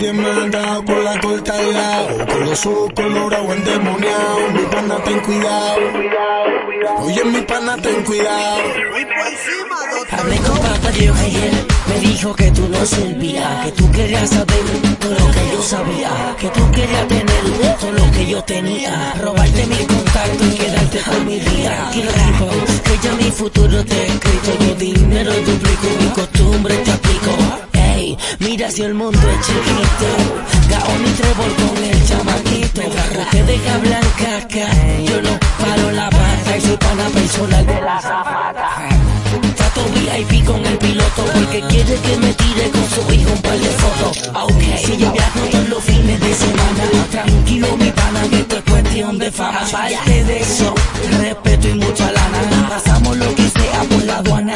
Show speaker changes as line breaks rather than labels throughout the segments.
nadie me ha dado con la corta al lado, con los ojos colorados endemoniados. Mi pana, ten cuidado. Oye, mi pana, ten cuidado.
Hablé con papá Dios ayer, me dijo que tú no servías, que tú querías saber todo lo que yo sabía, que tú querías tener todo lo que yo tenía, robarte mi contacto y quedarte con mi día. Tranquilo, tipo, que ya mi futuro te he escrito, yo dinero duplico, mi costumbre te aplico. Ey, mira si el mundo es chiquito, Gaón y Trevor con el chamaquito, ustedes hablan caca, yo no paro la pata y soy pana personal de la zafata. Trato VIP con el piloto porque quiere que me tire con su hijo un par de fotos. Ok, si yo viajo todos los fines de semana, tranquilo mi pana que esto es cuestión de fama. Aparte de eso, respeto y mucha lana, pasamos lo que sea por la aduana.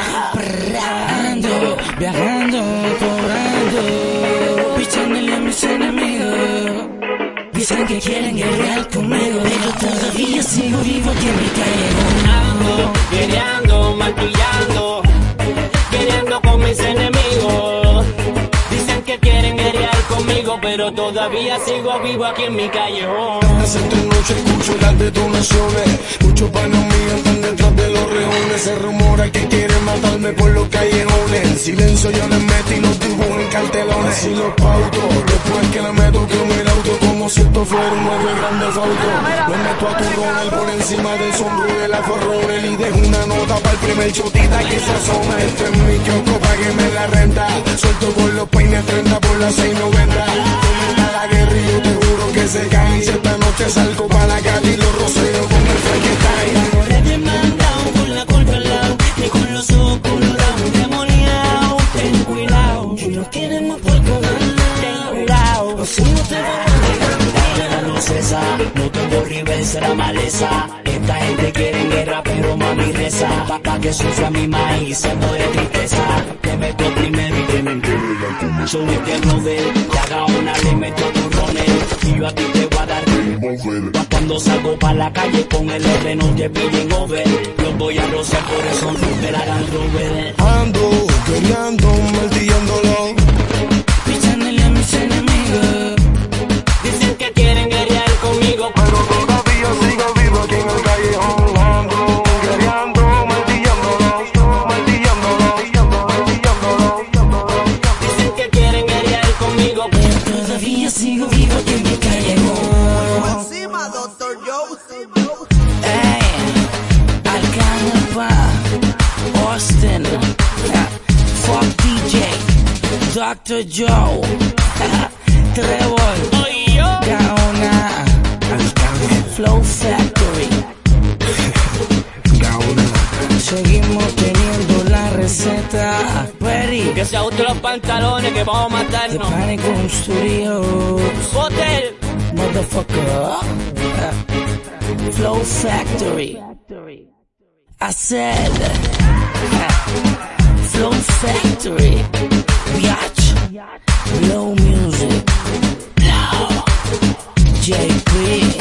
Ando, viajando, cobrando, pichándole a mis enemigos. Dicen que quieren guerrear conmigo, pero todavía sigo vivo aquí en mi calle.
Ando, guerreando, martillando, guerreando con mis enemigos. Dicen que quieren guerrear conmigo, pero todavía sigo vivo aquí en mi callejón.
Hace 3 noches escucho las detonaciones, muchos panos míos están detrás de los rejones. Se rumora que quieren matarme por los callejones. En silencio yo les meto y los dibujo en cartelones. Así los pauto, después que la meto quemo el auto como si esto fuera un nuevo grande auto. Lo meto a tu Ronald por encima del sombro de la Corronel y dejo una nota para el primer chotita que se asoma. Este es mi kiosco, págueme la renta. Suelto por los peines 30 por las 6.90. Comienza la guerra y yo te juro que se cae. Si esta noche salgo para la calle y los roceo con el Frankenstein.
Ahora te mandado con la culpa al lado, y con los ojos colorados demoniados. Ten cuidado, ellos quieren más por ganar. Ten cuidado, o si no te van a dejar. No cesa, no tengo rival, será maleza. Esta gente quiere guerra, pero mami reza. Pa' que sufra mi maíz, se muere tristeza. Te meto primero y tienen que regar como soy eterno de él. Te haga una, le meto turrones, y yo a ti te voy a dar mover. Cuando salgo pa' la calle con el orden, no te pillen over. Los voy a rociar por eso, no te la hagan rover.
Ando, guerreando, martillándolo,
Pichándole a mis enemigos.
Dicen que quieren guerrear conmigo,
pero todavía sigo vivo aquí en el callejón. Ando, guerreando, martillándolo, martillándolo.
dicen que quieren guerrear conmigo.
Pero todavía sigo vivo aquí en mi callejón.
Encima, Dr. Joe.
Arcángel pa Austin, fuck DJ, Dr. Joe, Trevor, Gaona, Flow Factory. Seguimos teniendo la receta. Ready,
Que se ajusten los pantalones que vamos a
The
matarnos.
Panic Studios,
Hotel.
motherfucker. Flow Factory. I said Flow Factory. Biatch. Blow music. Blow. JP.